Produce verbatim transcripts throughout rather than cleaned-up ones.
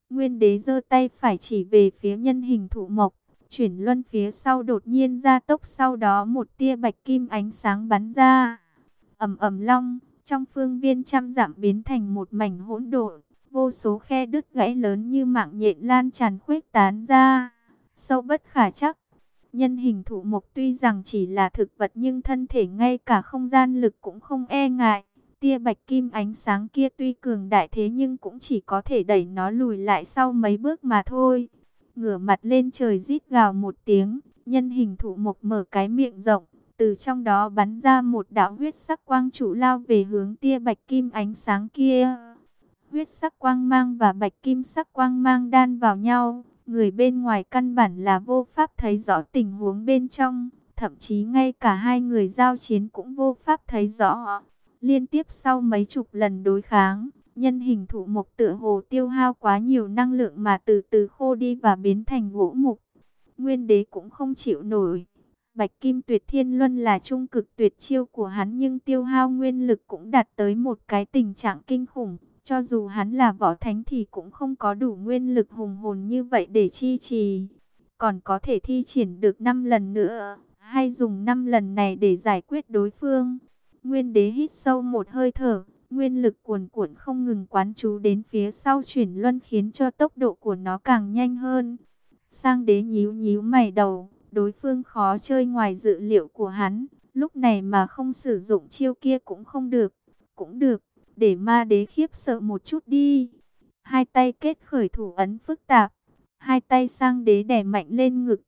Nguyên đế giơ tay phải chỉ về phía nhân hình thụ mộc. Chuyển luân phía sau đột nhiên gia tốc, sau đó một tia bạch kim ánh sáng bắn ra. Ầm ầm long, trong phương viên trăm dặm biến thành một mảnh hỗn độn, vô số khe đứt gãy lớn như mạng nhện lan tràn khuếch tán ra, sâu bất khả trắc. Nhân hình thụ mộc tuy rằng chỉ là thực vật nhưng thân thể ngay cả không gian lực cũng không e ngại. Tia bạch kim ánh sáng kia tuy cường đại thế nhưng cũng chỉ có thể đẩy nó lùi lại sau mấy bước mà thôi. Ngửa mặt lên trời rít gào một tiếng, nhân hình thụ mộc mở cái miệng rộng, từ trong đó bắn ra một đạo huyết sắc quang trụ lao về hướng tia bạch kim ánh sáng kia. Huyết sắc quang mang và bạch kim sắc quang mang đan vào nhau, người bên ngoài căn bản là vô pháp thấy rõ tình huống bên trong, thậm chí ngay cả hai người giao chiến cũng vô pháp thấy rõ. Liên tiếp sau mấy chục lần đối kháng, nhân hình thụ mộc tựa hồ tiêu hao quá nhiều năng lượng mà từ từ khô đi và biến thành gỗ mục. Nguyên đế cũng không chịu nổi. Bạch Kim Tuyệt Thiên Luân là trung cực tuyệt chiêu của hắn nhưng tiêu hao nguyên lực cũng đạt tới một cái tình trạng kinh khủng. Cho dù hắn là võ thánh thì cũng không có đủ nguyên lực hùng hồn như vậy để chi trì. Còn có thể thi triển được năm lần nữa, hay dùng năm lần này để giải quyết đối phương. Nguyên đế hít sâu một hơi thở, nguyên lực cuồn cuộn không ngừng quán trú đến phía sau chuyển luân khiến cho tốc độ của nó càng nhanh hơn. Sang đế nhíu nhíu mày đầu, đối phương khó chơi ngoài dự liệu của hắn, lúc này mà không sử dụng chiêu kia cũng không được. Cũng được, để ma đế khiếp sợ một chút đi. Hai tay kết khởi thủ ấn phức tạp, hai tay sang đế đè mạnh lên ngực.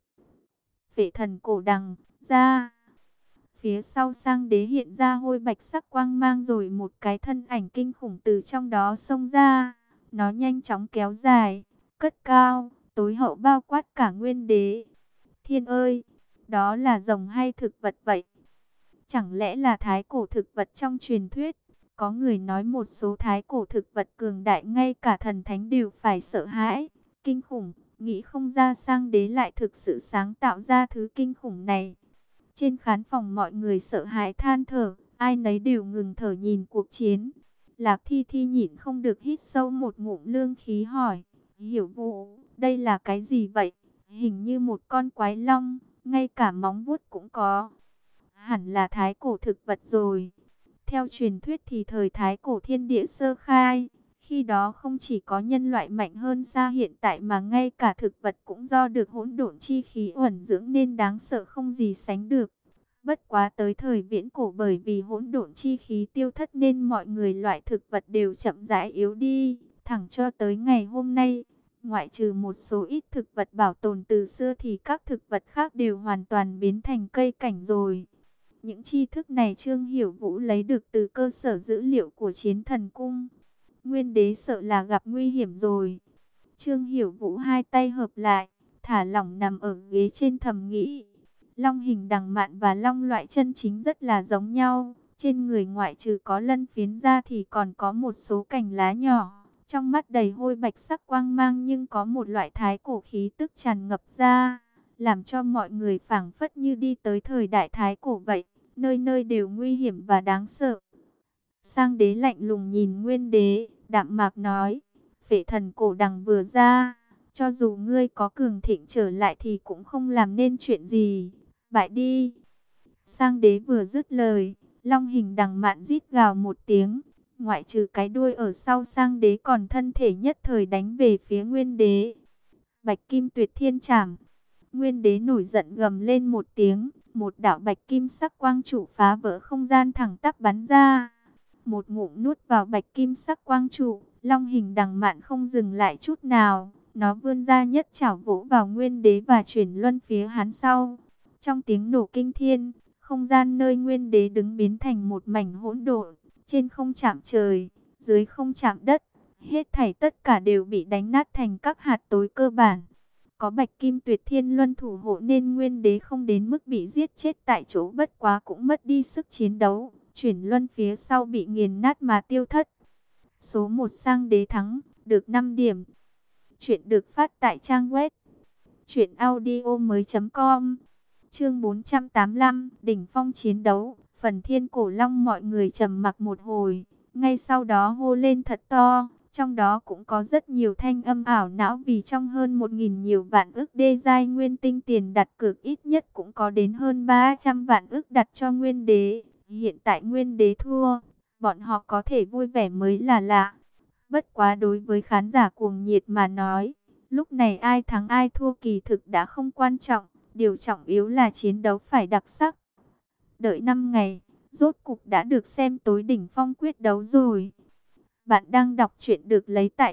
Phệ thần cổ đằng ra. Phía sau sang đế hiện ra hôi bạch sắc quang mang rồi một cái thân ảnh kinh khủng từ trong đó xông ra. Nó nhanh chóng kéo dài, cất cao, tối hậu bao quát cả nguyên đế. Thiên ơi, đó là rồng hay thực vật vậy? Chẳng lẽ là thái cổ thực vật trong truyền thuyết? Có người nói một số thái cổ thực vật cường đại ngay cả thần thánh đều phải sợ hãi. Kinh khủng, nghĩ không ra sang đế lại thực sự sáng tạo ra thứ kinh khủng này. Trên khán phòng mọi người sợ hãi than thở, ai nấy đều ngừng thở nhìn cuộc chiến. Lạc Thi Thi nhịn không được hít sâu một ngụm lương khí hỏi, Hiểu Vũ, đây là cái gì vậy? Hình như một con quái long, ngay cả móng vuốt cũng có. Hẳn là thái cổ thực vật rồi. Theo truyền thuyết thì thời thái cổ thiên địa sơ khai, khi đó không chỉ có nhân loại mạnh hơn xa hiện tại mà ngay cả thực vật cũng do được hỗn độn chi khí uẩn dưỡng nên đáng sợ không gì sánh được. Bất quá tới thời viễn cổ bởi vì hỗn độn chi khí tiêu thất nên mọi người loại thực vật đều chậm rãi yếu đi, thẳng cho tới ngày hôm nay. Ngoại trừ một số ít thực vật bảo tồn từ xưa thì các thực vật khác đều hoàn toàn biến thành cây cảnh rồi. Những tri thức này Trương Hiểu Vũ lấy được từ cơ sở dữ liệu của Chiến Thần Cung. Nguyên đế sợ là gặp nguy hiểm rồi. Trương Hiểu Vũ hai tay hợp lại, thả lỏng nằm ở ghế trên thầm nghĩ. Long hình đằng mạn và long loại chân chính rất là giống nhau. Trên người ngoại trừ có lân phiến ra thì còn có một số cành lá nhỏ. Trong mắt đầy hôi bạch sắc quang mang nhưng có một loại thái cổ khí tức tràn ngập ra, làm cho mọi người phảng phất như đi tới thời đại thái cổ vậy, nơi nơi đều nguy hiểm và đáng sợ. Sang đế lạnh lùng nhìn Nguyên đế, đạm mạc nói, phệ thần cổ đằng vừa ra, cho dù ngươi có cường thịnh trở lại thì cũng không làm nên chuyện gì, bại đi. Sang đế vừa dứt lời, long hình đằng mạn rít gào một tiếng, ngoại trừ cái đuôi ở sau sang đế còn thân thể nhất thời đánh về phía Nguyên đế. Bạch Kim Tuyệt Thiên Trảm. Nguyên đế nổi giận gầm lên một tiếng, một đạo bạch kim sắc quang trụ phá vỡ không gian thẳng tắp bắn ra. Một ngụm nuốt vào bạch kim sắc quang trụ, long hình đằng mạn không dừng lại chút nào, nó vươn ra nhất chảo vỗ vào Nguyên đế và chuyển luân phía hắn sau. Trong tiếng nổ kinh thiên, không gian nơi Nguyên đế đứng biến thành một mảnh hỗn độn, trên không chạm trời, dưới không chạm đất, hết thảy tất cả đều bị đánh nát thành các hạt tối cơ bản. Có Bạch Kim Tuyệt Thiên Luân thủ hộ nên Nguyên đế không đến mức bị giết chết tại chỗ, bất quá cũng mất đi sức chiến đấu, chuyển luân phía sau bị nghiền nát mà tiêu thất. Số một sang đế thắng, được năm điểm. Chuyện được phát tại trang web truyện audio mới chấm com. Chương bốn trăm tám mươi lăm, đỉnh phong chiến đấu, phần Thiên Cổ Long. Mọi người trầm mặc một hồi, ngay sau đó hô lên thật to, Trong đó cũng có rất nhiều thanh âm ảo não, vì trong hơn một nghìn nhiều vạn ức đê giai nguyên tinh tiền đặt cược ít nhất cũng có đến hơn ba trăm vạn ức đặt cho nguyên đế. Hiện tại nguyên đế thua, bọn họ có thể vui vẻ mới là lạ. Bất quá đối với khán giả cuồng nhiệt mà nói, lúc này ai thắng ai thua kỳ thực đã không quan trọng. Điều trọng yếu là chiến đấu phải đặc sắc. Đợi năm ngày, rốt cục đã được xem tối đỉnh phong quyết đấu rồi. Bạn đang đọc truyện được lấy tại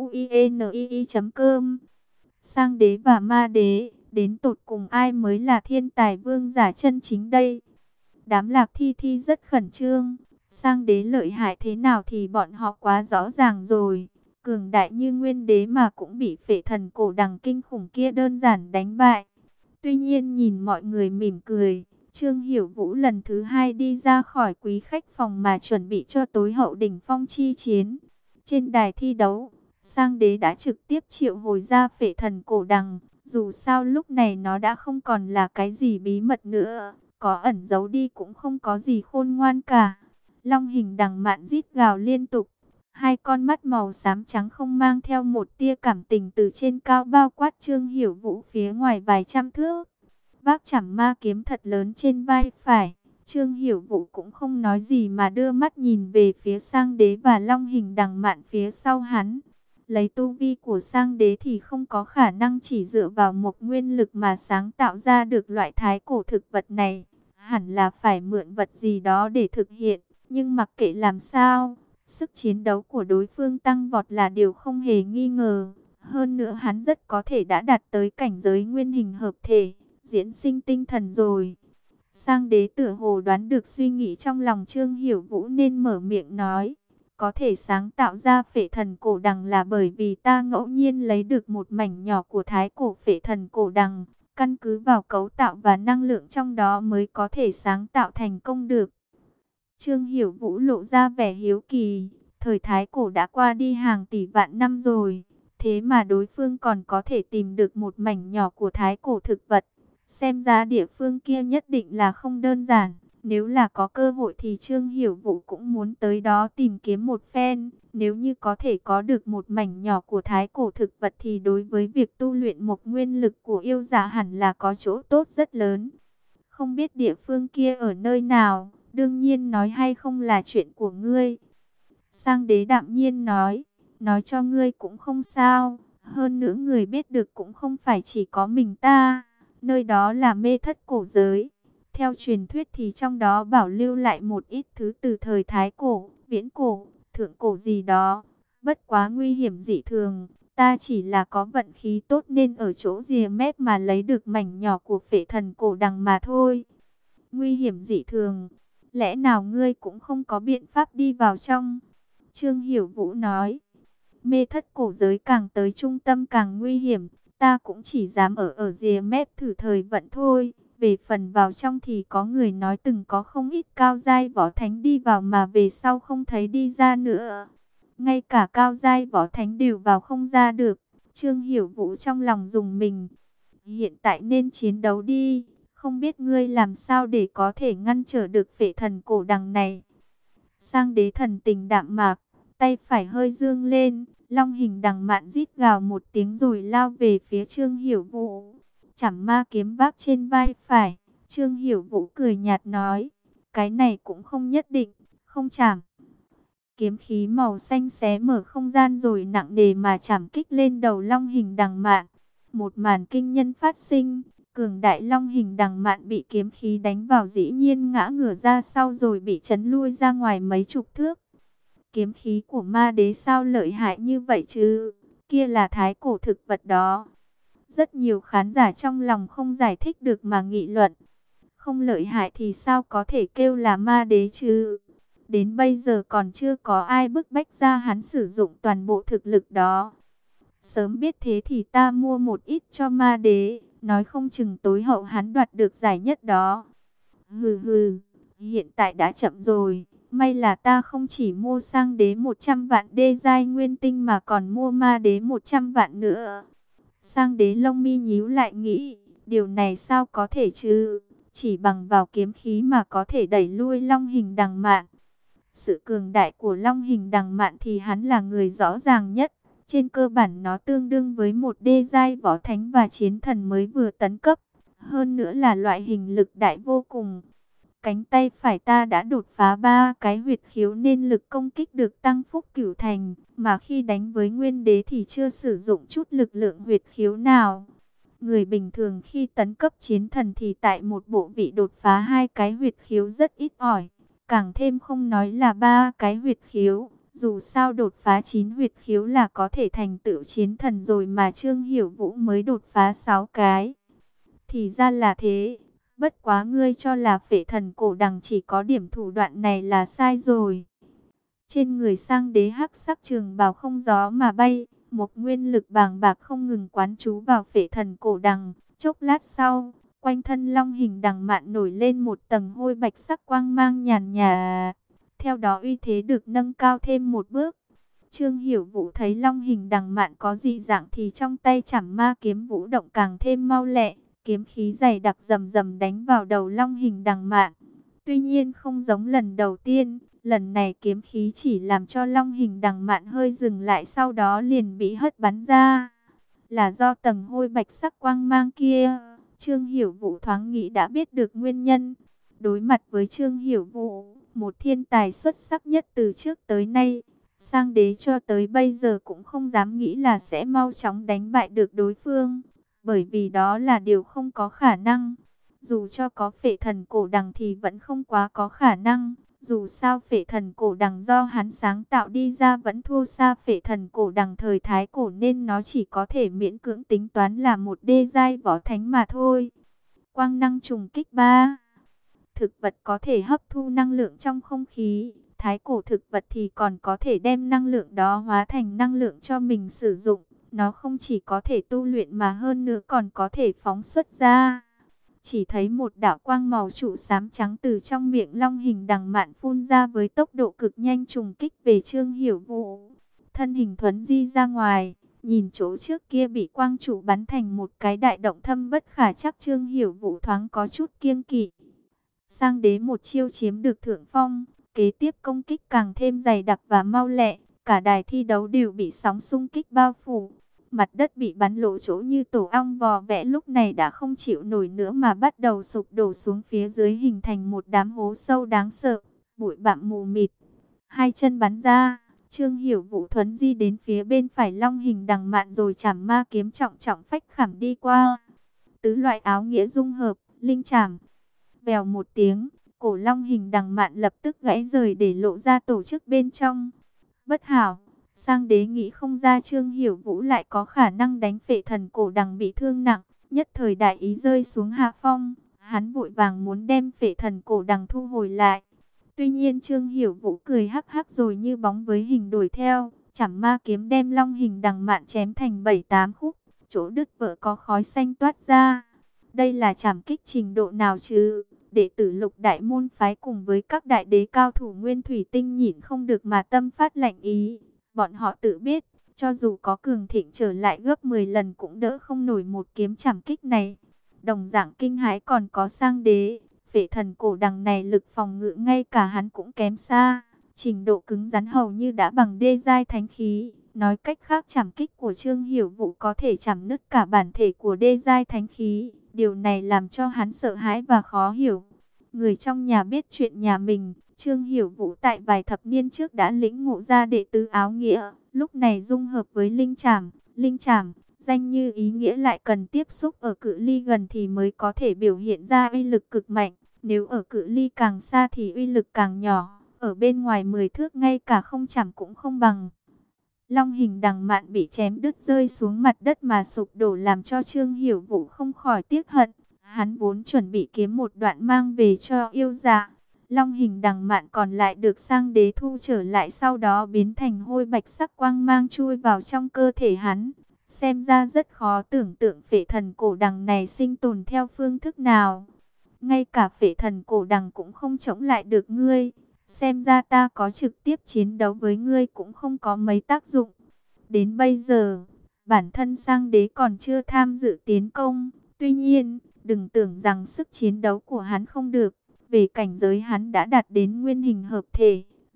tauinii chấm com. Sang đế và ma đế, đến tột cùng ai mới là thiên tài vương giả chân chính đây? Đám Lạc Thi Thi rất khẩn trương. Sang đế lợi hại thế nào thì bọn họ quá rõ ràng rồi. Cường đại như nguyên đế mà cũng bị phệ thần cổ đằng kinh khủng kia đơn giản đánh bại. Tuy nhiên nhìn mọi người mỉm cười, Trương Hiểu Vũ lần thứ hai đi ra khỏi quý khách phòng mà chuẩn bị cho tối hậu đỉnh phong chi chiến. Trên đài thi đấu, Sang đế đã trực tiếp triệu hồi ra phệ thần cổ đằng. Dù sao lúc này nó đã không còn là cái gì bí mật nữa, có ẩn giấu đi cũng không có gì khôn ngoan cả. Long hình đằng mạn rít gào liên tục. Hai con mắt màu xám trắng không mang theo một tia cảm tình từ trên cao bao quát Trương Hiểu Vũ phía ngoài vài trăm thước. Vác chảm ma kiếm thật lớn trên vai phải. Trương Hiểu Vũ cũng không nói gì mà đưa mắt nhìn về phía Sang đế và Long hình đằng mạn phía sau hắn. Lấy tu vi của Sang đế thì không có khả năng chỉ dựa vào một nguyên lực mà sáng tạo ra được loại thái cổ thực vật này. Hẳn là phải mượn vật gì đó để thực hiện. Nhưng mặc kệ làm sao, sức chiến đấu của đối phương tăng vọt là điều không hề nghi ngờ. Hơn nữa hắn rất có thể đã đạt tới cảnh giới nguyên hình hợp thể, diễn sinh tinh thần rồi. Sang đế tựa hồ đoán được suy nghĩ trong lòng Trương Hiểu Vũ nên mở miệng nói. Có thể sáng tạo ra phệ thần cổ đằng là bởi vì ta ngẫu nhiên lấy được một mảnh nhỏ của thái cổ phệ thần cổ đằng. Căn cứ vào cấu tạo và năng lượng trong đó mới có thể sáng tạo thành công được. Trương Hiểu Vũ lộ ra vẻ hiếu kỳ. Thời thái cổ đã qua đi hàng tỷ vạn năm rồi. Thế mà đối phương còn có thể tìm được một mảnh nhỏ của thái cổ thực vật. Xem ra địa phương kia nhất định là không đơn giản. Nếu là có cơ hội thì Trương Hiểu Vũ cũng muốn tới đó tìm kiếm một phen. Nếu như có thể có được một mảnh nhỏ của thái cổ thực vật thì đối với việc tu luyện một nguyên lực của yêu giả hẳn là có chỗ tốt rất lớn. Không biết địa phương kia ở nơi nào, đương nhiên nói hay không là chuyện của ngươi. Sang đế đạm nhiên nói, nói cho ngươi cũng không sao. Hơn nữa người biết được cũng không phải chỉ có mình ta. Nơi đó là mê thất cổ giới. Theo truyền thuyết thì trong đó bảo lưu lại một ít thứ từ thời thái cổ, viễn cổ, thượng cổ gì đó. Bất quá nguy hiểm dị thường. Ta chỉ là có vận khí tốt nên ở chỗ rìa mép mà lấy được mảnh nhỏ của phệ thần cổ đằng mà thôi. Nguy hiểm dị thường. Lẽ nào ngươi cũng không có biện pháp đi vào trong? Trương Hiểu Vũ nói. Mê thất cổ giới càng tới trung tâm càng nguy hiểm. Ta cũng chỉ dám ở ở rìa mép thử thời vận thôi. Về phần vào trong thì có người nói từng có không ít cao giai võ thánh đi vào mà về sau không thấy đi ra nữa. Ngay cả cao giai võ thánh đều vào không ra được. Trương Hiểu Vũ trong lòng dùng mình. Hiện tại nên chiến đấu đi. Không biết ngươi làm sao để có thể ngăn trở được phệ thần cổ đằng này. Sang đế thần tình đạm mạc. Tay phải hơi dương lên. Long hình đằng mạn rít gào một tiếng rồi lao về phía Trương Hiểu Vũ. Chảm ma kiếm vác trên vai phải. Trương Hiểu Vũ cười nhạt nói. Cái này cũng không nhất định. Không chảm. Kiếm khí màu xanh xé mở không gian rồi nặng nề mà chảm kích lên đầu long hình đằng mạn. Một màn kinh nhân phát sinh. Cường đại long hình đằng mạn bị kiếm khí đánh vào dĩ nhiên ngã ngửa ra sau rồi bị chấn lui ra ngoài mấy chục thước. Kiếm khí của ma đế sao lợi hại như vậy chứ? Kia là thái cổ thực vật đó. Rất nhiều khán giả trong lòng không giải thích được mà nghị luận. Không lợi hại thì sao có thể kêu là ma đế chứ? Đến bây giờ còn chưa có ai bức bách ra hắn sử dụng toàn bộ thực lực đó. Sớm biết thế thì ta mua một ít cho ma đế. Nói không chừng tối hậu hắn đoạt được giải nhất đó. Hừ hừ, hiện tại đã chậm rồi. May là ta không chỉ mua sang đế một trăm vạn đê giai nguyên tinh mà còn mua ma đế một trăm vạn nữa. Sang đế lông mi nhíu lại nghĩ, điều này sao có thể chứ? Chỉ bằng vào kiếm khí mà có thể đẩy lui long hình đằng mạn. Sự cường đại của Long Hình Đằng Mạn thì hắn là người rõ ràng nhất. Trên cơ bản nó tương đương với một đê giai võ thánh và chiến thần mới vừa tấn cấp. Hơn nữa là loại hình lực đại vô cùng. Cánh tay phải ta đã đột phá ba cái huyệt khiếu nên lực công kích được tăng phúc cửu thành. Mà khi đánh với nguyên đế thì chưa sử dụng chút lực lượng huyệt khiếu nào. Người bình thường khi tấn cấp chiến thần thì tại một bộ vị đột phá hai cái huyệt khiếu rất ít ỏi. Càng thêm không nói là ba cái huyệt khiếu. Dù sao đột phá chín huyệt khiếu là có thể thành tựu chiến thần rồi mà Trương Hiểu Vũ mới đột phá sáu cái. Thì ra là thế. Bất quá ngươi cho là Phệ Thần Cổ Đằng chỉ có điểm thủ đoạn này là sai rồi. Trên người Sang Đế hắc sắc trường bào không gió mà bay, một nguyên lực bàng bạc không ngừng quán trú vào Phệ Thần Cổ Đằng. Chốc lát sau, quanh thân Long Hình Đằng Mạn nổi lên một tầng hôi bạch sắc quang mang nhàn nhạt. Theo đó uy thế được nâng cao thêm một bước. Trương Hiểu Vũ thấy Long Hình Đằng Mạn có dị dạng thì trong tay Trảm Ma kiếm vũ động càng thêm mau lẹ. Kiếm khí dày đặc rầm rầm đánh vào đầu Long Hình Đằng Mạn. Tuy nhiên không giống lần đầu tiên, lần này kiếm khí chỉ làm cho Long Hình Đằng Mạn hơi dừng lại, sau đó liền bị hất bắn ra. Là do tầng hôi bạch sắc quang mang kia. Trương Hiểu Vũ thoáng nghĩ đã biết được nguyên nhân. Đối mặt với Trương Hiểu Vũ, một thiên tài xuất sắc nhất từ trước tới nay, Sang Đế cho tới bây giờ cũng không dám nghĩ là sẽ mau chóng đánh bại được đối phương. Bởi vì đó là điều không có khả năng. Dù cho có Phệ Thần Cổ Đằng thì vẫn không quá có khả năng. Dù sao Phệ Thần Cổ Đằng do hắn sáng tạo đi ra vẫn thua xa Phệ Thần Cổ Đằng thời Thái Cổ, nên nó chỉ có thể miễn cưỡng tính toán là một đê giai võ thánh mà thôi. Quang năng trùng kích ba. Thực vật có thể hấp thu năng lượng trong không khí. Thái cổ thực vật thì còn có thể đem năng lượng đó hóa thành năng lượng cho mình sử dụng. Nó không chỉ có thể tu luyện mà hơn nữa còn có thể phóng xuất ra. Chỉ thấy một đạo quang màu trụ xám trắng từ trong miệng Long Hình Đằng Mạn phun ra với tốc độ cực nhanh trùng kích về Trương Hiểu Vũ. Thân hình thuấn di ra ngoài, nhìn chỗ trước kia bị quang trụ bắn thành một cái đại động thâm bất khả trắc, Trương Hiểu Vũ thoáng có chút kiêng kỵ. Sang Đế một chiêu chiếm được thượng phong, kế tiếp công kích càng thêm dày đặc và mau lẹ. Cả đài thi đấu đều bị sóng xung kích bao phủ. Mặt đất bị bắn lỗ chỗ như tổ ong vò vẽ lúc này đã không chịu nổi nữa mà bắt đầu sụp đổ xuống phía dưới, hình thành một đám hố sâu đáng sợ, bụi bặm mù mịt. Hai chân bắn ra, Trương Hiểu Vũ thuấn di đến phía bên phải Long Hình Đằng Mạn rồi Trảm Ma kiếm trọng trọng phách khảm đi qua. Tứ loại áo nghĩa dung hợp, linh trảm. Vèo một tiếng, cổ Long Hình Đằng Mạn lập tức gãy rời để lộ ra tổ chức bên trong. Bất hảo, Sang Đế nghĩ không ra Trương Hiểu Vũ lại có khả năng đánh Phệ Thần Cổ Đằng bị thương nặng, nhất thời đại ý rơi xuống hạ phong. Hắn vội vàng muốn đem Phệ Thần Cổ Đằng thu hồi lại. Tuy nhiên Trương Hiểu Vũ cười hắc hắc rồi như bóng với hình đuổi theo, Trảm Ma kiếm đem Long Hình Đằng Mạn chém thành bảy tám khúc, chỗ đứt vỡ có khói xanh toát ra. Đây là trảm kích trình độ nào chứ? Đệ tử Lục Đại môn phái cùng với các đại đế cao thủ Nguyên Thủy Tinh nhịn không được mà tâm phát lạnh ý. Bọn họ tự biết, cho dù có cường thịnh trở lại gấp mười lần cũng đỡ không nổi một kiếm trảm kích này. Đồng dạng kinh hãi còn có Sang Đế. Phệ Thần Cổ Đằng này lực phòng ngự ngay cả hắn cũng kém xa. Trình độ cứng rắn hầu như đã bằng đê giai thánh khí. Nói cách khác, trảm kích của Trương Hiểu Vũ có thể chảm nứt cả bản thể của đê giai thánh khí. Điều này làm cho hắn sợ hãi và khó hiểu. Người trong nhà biết chuyện nhà mình, Trương Hiểu Vũ tại vài thập niên trước đã lĩnh ngộ ra đệ tứ áo nghĩa, lúc này dung hợp với linh trảm. Linh trảm, danh như ý nghĩa lại cần tiếp xúc ở cự ly gần thì mới có thể biểu hiện ra uy lực cực mạnh. Nếu ở cự ly càng xa thì uy lực càng nhỏ, ở bên ngoài mười thước ngay cả không trảm cũng không bằng. Long Hình Đằng Mạn bị chém đứt rơi xuống mặt đất mà sụp đổ làm cho Trương Hiểu Vũ không khỏi tiếc hận. Hắn vốn chuẩn bị kiếm một đoạn mang về cho yêu dạ. Long Hình Đằng Mạn còn lại được Sang Đế thu trở lại, sau đó biến thành hôi bạch sắc quang mang chui vào trong cơ thể hắn. Xem ra rất khó tưởng tượng Phệ Thần Cổ Đằng này sinh tồn theo phương thức nào. Ngay cả Phệ Thần Cổ Đằng cũng không chống lại được ngươi. Xem ra ta có trực tiếp chiến đấu với ngươi cũng không có mấy tác dụng. Đến bây giờ, bản thân Sang Đế còn chưa tham dự tiến công. Tuy nhiên, đừng tưởng rằng sức chiến đấu của hắn không được. Về cảnh giới hắn đã đạt đến nguyên hình hợp thể.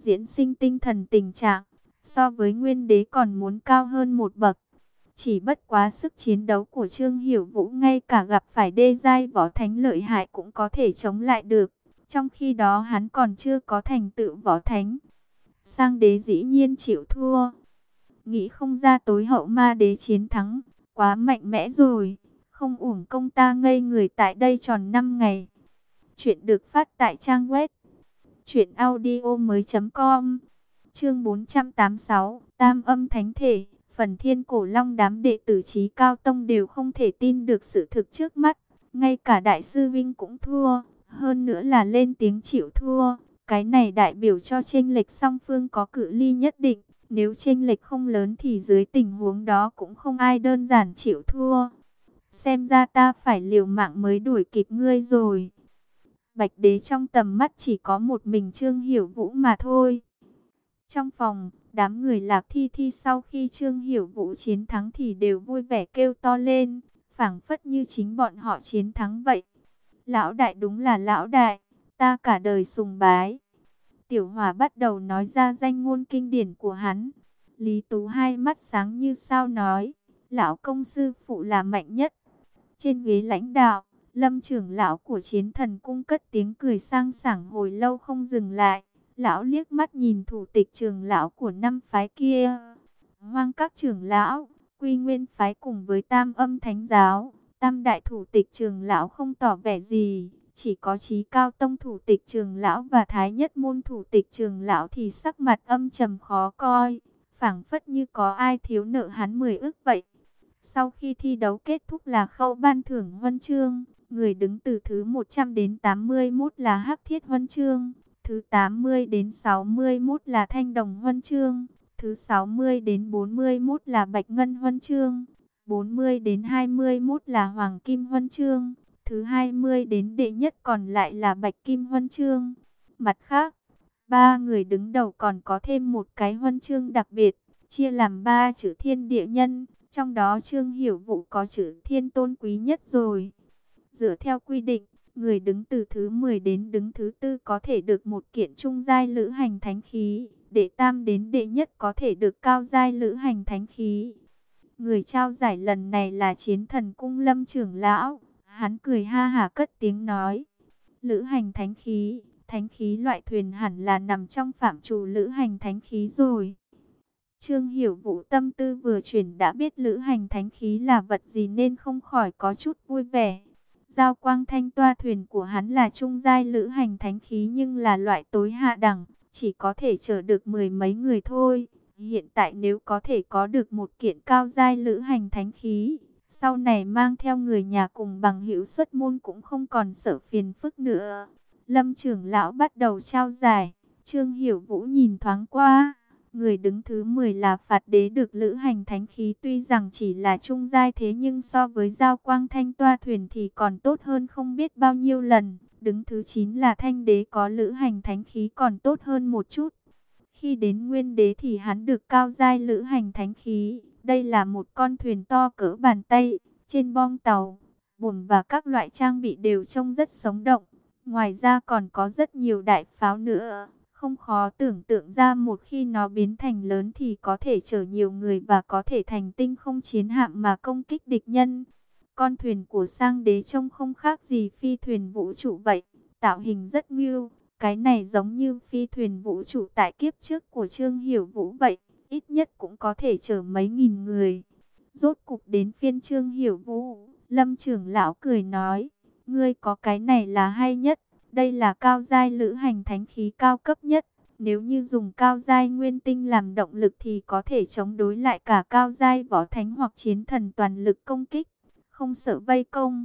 diễn sinh tinh thần tình trạng, so với nguyên đế còn muốn cao hơn một bậc. Chỉ bất quá sức chiến đấu của Trương Hiểu Vũ ngay cả gặp phải đê giai võ thánh lợi hại cũng có thể chống lại được. Trong khi đó hắn còn chưa có thành tựu võ thánh. Sang đế dĩ nhiên chịu thua. Nghĩ không ra tối hậu ma đế chiến thắng, quá mạnh mẽ rồi. Không uổng công ta ngây người tại đây tròn năm ngày. Chuyện được phát tại trang web truyện audio mới chấm com. Chương bốn trăm tám mươi sáu, Tam Âm Thánh Thể. Phần Thiên Cổ Long đám đệ tử Chí Cao Tông đều không thể tin được sự thực trước mắt. Ngay cả Đại sư Vinh cũng thua, hơn nữa là lên tiếng chịu thua. Cái này đại biểu cho chênh lệch song phương có cự ly nhất định. Nếu chênh lệch không lớn thì dưới tình huống đó cũng không ai đơn giản chịu thua. Xem ra ta phải liều mạng mới đuổi kịp ngươi rồi. Bạch đế trong tầm mắt chỉ có một mình Trương Hiểu Vũ mà thôi. Trong phòng, đám người Lạc Thi Thi sau khi Trương Hiểu Vũ chiến thắng thì đều vui vẻ kêu to lên, phảng phất như chính bọn họ chiến thắng vậy. Lão đại đúng là lão đại, ta cả đời sùng bái. Tiểu Hòa bắt đầu nói ra danh ngôn kinh điển của hắn. Lý Tú hai mắt sáng như sao nói, lão công sư phụ là mạnh nhất. Trên ghế lãnh đạo, Lâm trưởng lão của Chiến Thần Cung cất tiếng cười sang sảng hồi lâu không dừng lại. Lão liếc mắt nhìn thủ tịch trưởng lão của năm phái kia. Hoang các trưởng lão, Quy Nguyên phái cùng với Tam Âm Thánh giáo, Tam đại thủ tịch trưởng lão không tỏ vẻ gì, chỉ có Chí Cao Tông thủ tịch trưởng lão và Thái Nhất môn thủ tịch trưởng lão thì sắc mặt âm trầm khó coi, phảng phất như có ai thiếu nợ hắn mười ức vậy. Sau khi thi đấu kết thúc là khâu ban thưởng huân chương, người đứng từ thứ một trăm đến tám mươi mốt là Hắc Thiết huân chương, thứ tám mươi đến sáu mươi mốt là Thanh Đồng huân chương, thứ sáu mươi đến bốn mươi mốt là Bạch Ngân huân chương, bốn mươi đến hai mươi mốt là Hoàng Kim huân chương, thứ hai mươi đến đệ nhất còn lại là Bạch Kim huân chương. Mặt khác, ba người đứng đầu còn có thêm một cái huân chương đặc biệt, chia làm ba chữ Thiên Địa Nhân, trong đó Trương Hiểu Vũ có chữ Thiên tôn quý nhất rồi. Dựa theo quy định, người đứng từ thứ mười đến đứng thứ tư có thể được một kiện trung giai lữ hành thánh khí, đệ tam đến đệ nhất có thể được cao giai lữ hành thánh khí. Người trao giải lần này là Chiến Thần Cung Lâm trưởng lão, hắn cười ha hả cất tiếng nói, lữ hành thánh khí, thánh khí loại thuyền hẳn là nằm trong phạm trù lữ hành thánh khí rồi. Trương Hiểu Vũ tâm tư vừa chuyển đã biết lữ hành thánh khí là vật gì nên không khỏi có chút vui vẻ. Giao quang thanh toa thuyền của hắn là trung giai lữ hành thánh khí nhưng là loại tối hạ đẳng, chỉ có thể chở được mười mấy người thôi. Hiện tại nếu có thể có được một kiện cao giai lữ hành thánh khí, sau này mang theo người nhà cùng bằng hữu xuất môn cũng không còn sợ phiền phức nữa. Lâm trưởng lão bắt đầu trao giải, Trương Hiểu Vũ nhìn thoáng qua. Người đứng thứ mười là Phạt Đế được lữ hành thánh khí, tuy rằng chỉ là trung giai thế nhưng so với Giao Quang Thanh toa thuyền thì còn tốt hơn không biết bao nhiêu lần. Đứng thứ chín là Thanh Đế có lữ hành thánh khí còn tốt hơn một chút. Khi đến Nguyên Đế thì hắn được cao giai lữ hành thánh khí. Đây là một con thuyền to cỡ bàn tay, trên bong tàu, buồm và các loại trang bị đều trông rất sống động. Ngoài ra còn có rất nhiều đại pháo nữa. Không khó tưởng tượng ra một khi nó biến thành lớn thì có thể chở nhiều người và có thể thành tinh không chiến hạm mà công kích địch nhân. Con thuyền của Sang Đế trông không khác gì phi thuyền vũ trụ vậy, tạo hình rất ngưu. Cái này giống như phi thuyền vũ trụ tại kiếp trước của Trương Hiểu Vũ vậy, ít nhất cũng có thể chở mấy nghìn người. Rốt cục đến phiên Trương Hiểu Vũ, Lâm trưởng lão cười nói, ngươi có cái này là hay nhất. Đây là cao giai lữ hành thánh khí cao cấp nhất. Nếu như dùng cao giai nguyên tinh làm động lực thì có thể chống đối lại cả cao giai võ thánh hoặc chiến thần toàn lực công kích, không sợ vây công.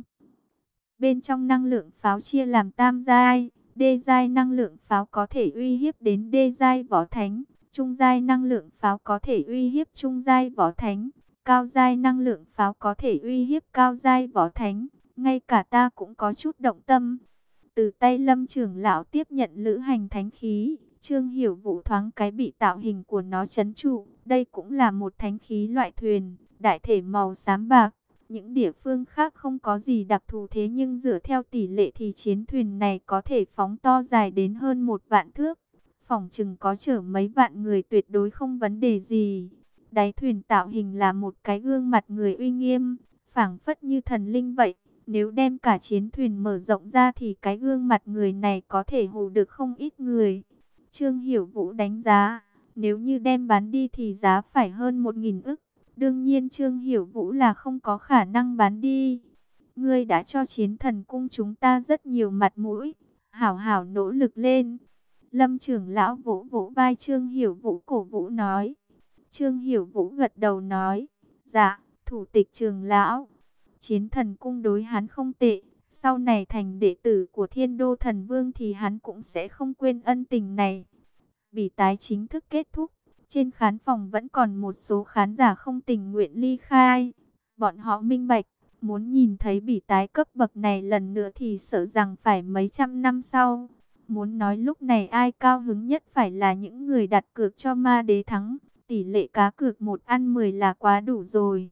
Bên trong năng lượng pháo chia làm tam giai, đê giai năng lượng pháo có thể uy hiếp đến đê giai võ thánh, trung giai năng lượng pháo có thể uy hiếp trung giai võ thánh, cao giai năng lượng pháo có thể uy hiếp cao giai võ thánh. Ngay cả ta cũng có chút động tâm. Từ tay Lâm trưởng lão tiếp nhận lữ hành thánh khí, Trương Hiểu Vũ thoáng cái bị tạo hình của nó trấn trụ. Đây cũng là một thánh khí loại thuyền, đại thể màu xám bạc. Những địa phương khác không có gì đặc thù thế nhưng dựa theo tỷ lệ thì chiến thuyền này có thể phóng to dài đến hơn một vạn thước. phỏng chừng có chở mấy vạn người tuyệt đối không vấn đề gì. Đáy thuyền tạo hình là một cái gương mặt người uy nghiêm, phảng phất như thần linh vậy. Nếu đem cả chiến thuyền mở rộng ra thì cái gương mặt người này có thể hù được không ít người. Trương Hiểu Vũ đánh giá, nếu như đem bán đi thì giá phải hơn một nghìn ức. Đương nhiên Trương Hiểu Vũ là không có khả năng bán đi. Ngươi đã cho Chiến Thần Cung chúng ta rất nhiều mặt mũi, hảo hảo nỗ lực lên. Lâm trưởng lão vỗ vỗ vai Trương Hiểu Vũ cổ vũ nói. Trương Hiểu Vũ gật đầu nói, dạ, thủ tịch trưởng lão. Chiến Thần Cung đối hắn không tệ, sau này thành đệ tử của Thiên Đô Thần Vương thì hắn cũng sẽ không quên ân tình này. Bỉ tái chính thức kết thúc, trên khán phòng vẫn còn một số khán giả không tình nguyện ly khai. Bọn họ minh bạch, muốn nhìn thấy bỉ tái cấp bậc này lần nữa thì sợ rằng phải mấy trăm năm sau. Muốn nói lúc này ai cao hứng nhất phải là những người đặt cược cho ma đế thắng. Tỷ lệ cá cược một ăn mười là quá đủ rồi.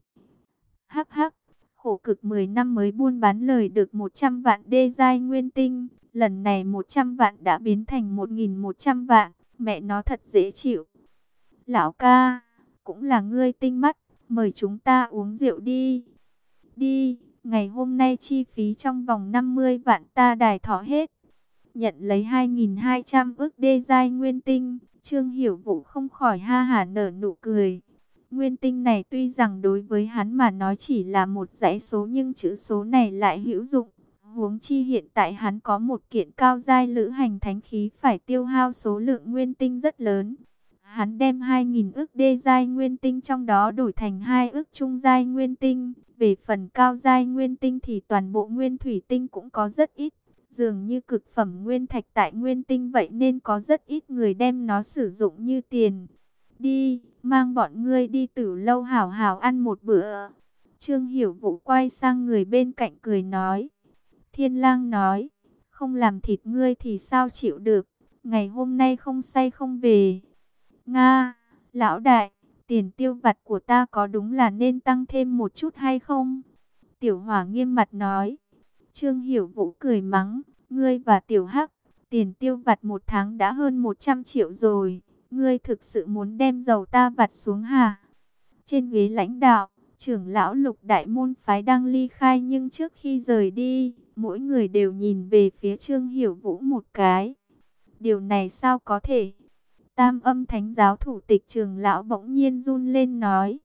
Hắc hắc, khổ cực mười năm mới buôn bán lời được một trăm vạn đê giai nguyên tinh. Lần này một trăm vạn đã biến thành một nghìn một trăm vạn. Mẹ nó thật dễ chịu. Lão ca, cũng là ngươi tinh mắt, mời chúng ta uống rượu đi. Đi, ngày hôm nay chi phí trong vòng năm mươi vạn ta đài thọ hết. Nhận lấy hai nghìn hai trăm ức đê giai nguyên tinh, Trương Hiểu Vũ không khỏi ha hả nở nụ cười. Nguyên tinh này tuy rằng đối với hắn mà nói chỉ là một dãy số nhưng chữ số này lại hữu dụng. Huống chi hiện tại hắn có một kiện cao giai lữ hành thánh khí phải tiêu hao số lượng nguyên tinh rất lớn. Hắn đem hai nghìn ức đê giai nguyên tinh trong đó đổi thành hai ức trung giai nguyên tinh. Về phần cao giai nguyên tinh thì toàn bộ nguyên thủy tinh cũng có rất ít. Dường như cực phẩm nguyên thạch tại nguyên tinh vậy nên có rất ít người đem nó sử dụng như tiền. Đi, mang bọn ngươi đi Tử Lâu hảo hảo ăn một bữa. Trương Hiểu Vũ quay sang người bên cạnh cười nói. Thiên Lang nói, không làm thịt ngươi thì sao chịu được, ngày hôm nay không say không về. Nga, lão đại, tiền tiêu vặt của ta có đúng là nên tăng thêm một chút hay không? Tiểu Hỏa nghiêm mặt nói. Trương Hiểu Vũ cười mắng, ngươi và Tiểu Hắc, tiền tiêu vặt một tháng đã hơn một trăm triệu rồi, ngươi thực sự muốn đem dầu ta vặt xuống hả? Trên ghế lãnh đạo, trưởng lão Lục Đại môn phái đang ly khai nhưng trước khi rời đi, mỗi người đều nhìn về phía Trương Hiểu Vũ một cái. Điều này sao có thể? Tam Âm Thánh giáo thủ tịch trưởng lão bỗng nhiên run lên nói.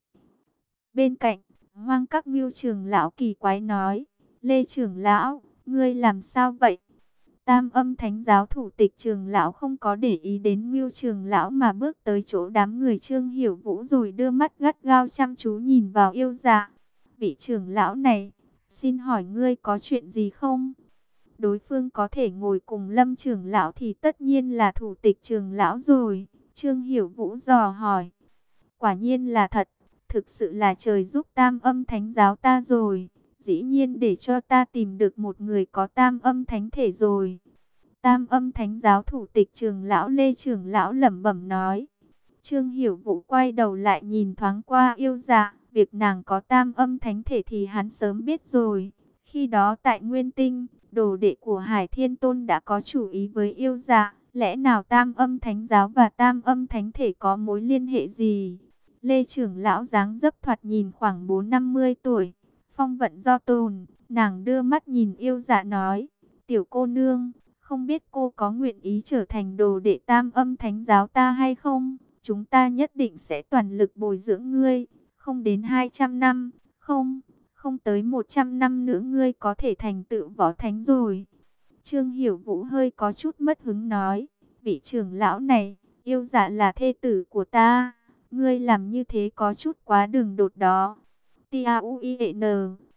Bên cạnh, Hoang Các Ngưu trưởng lão kỳ quái nói, Lê trưởng lão, ngươi làm sao vậy? Tam Âm Thánh giáo thủ tịch trưởng lão không có để ý đến Ngưu trưởng lão mà bước tới chỗ đám người Trương Hiểu Vũ rồi đưa mắt gắt gao chăm chú nhìn vào Yêu Dạ. Vị trưởng lão này, xin hỏi ngươi có chuyện gì không? Đối phương có thể ngồi cùng Lâm trưởng lão thì tất nhiên là thủ tịch trưởng lão rồi. Trương Hiểu Vũ dò hỏi. Quả nhiên là thật, thực sự là trời giúp Tam Âm Thánh giáo ta rồi. Dĩ nhiên để cho ta tìm được một người có Tam Âm Thánh thể rồi. Tam Âm Thánh giáo thủ tịch trưởng lão Lê trưởng lão lẩm bẩm nói. Trương Hiểu Vũ quay đầu lại nhìn thoáng qua Yêu Dạ. Việc nàng có Tam Âm Thánh thể thì hắn sớm biết rồi. Khi đó tại Nguyên Tinh, đồ đệ của Hải Thiên Tôn đã có chủ ý với Yêu Dạ. Lẽ nào Tam Âm Thánh giáo và Tam Âm Thánh thể có mối liên hệ gì? Lê trưởng lão dáng dấp thoạt nhìn khoảng bốn năm mươi tuổi. Phong vận do tồn, nàng đưa mắt nhìn Yêu Dạ nói. Tiểu cô nương, không biết cô có nguyện ý trở thành đồ đệ Tam Âm Thánh giáo ta hay không? Chúng ta nhất định sẽ toàn lực bồi dưỡng ngươi. Không đến hai trăm năm, không, không tới một trăm năm nữa ngươi có thể thành tựu võ thánh rồi. Trương Hiểu Vũ hơi có chút mất hứng nói, vị trưởng lão này, Yêu Dạ là thê tử của ta, ngươi làm như thế có chút quá đường đột đó. T A U I N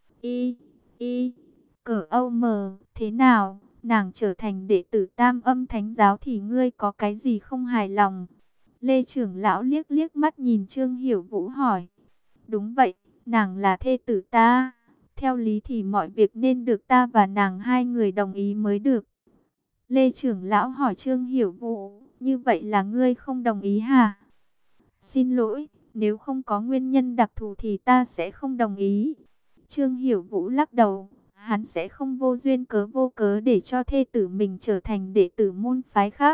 I I cỡ Âu M, thế nào, nàng trở thành đệ tử Tam Âm Thánh giáo thì ngươi có cái gì không hài lòng? Lê trưởng lão liếc liếc mắt nhìn Trương Hiểu Vũ hỏi. Đúng vậy, nàng là thê tử ta. Theo lý thì mọi việc nên được ta và nàng hai người đồng ý mới được. Lê trưởng lão hỏi Trương Hiểu Vũ, như vậy là ngươi không đồng ý hả? Xin lỗi, nếu không có nguyên nhân đặc thù thì ta sẽ không đồng ý. Trương Hiểu Vũ lắc đầu, hắn sẽ không vô duyên cớ vô cớ để cho thê tử mình trở thành đệ tử môn phái khác.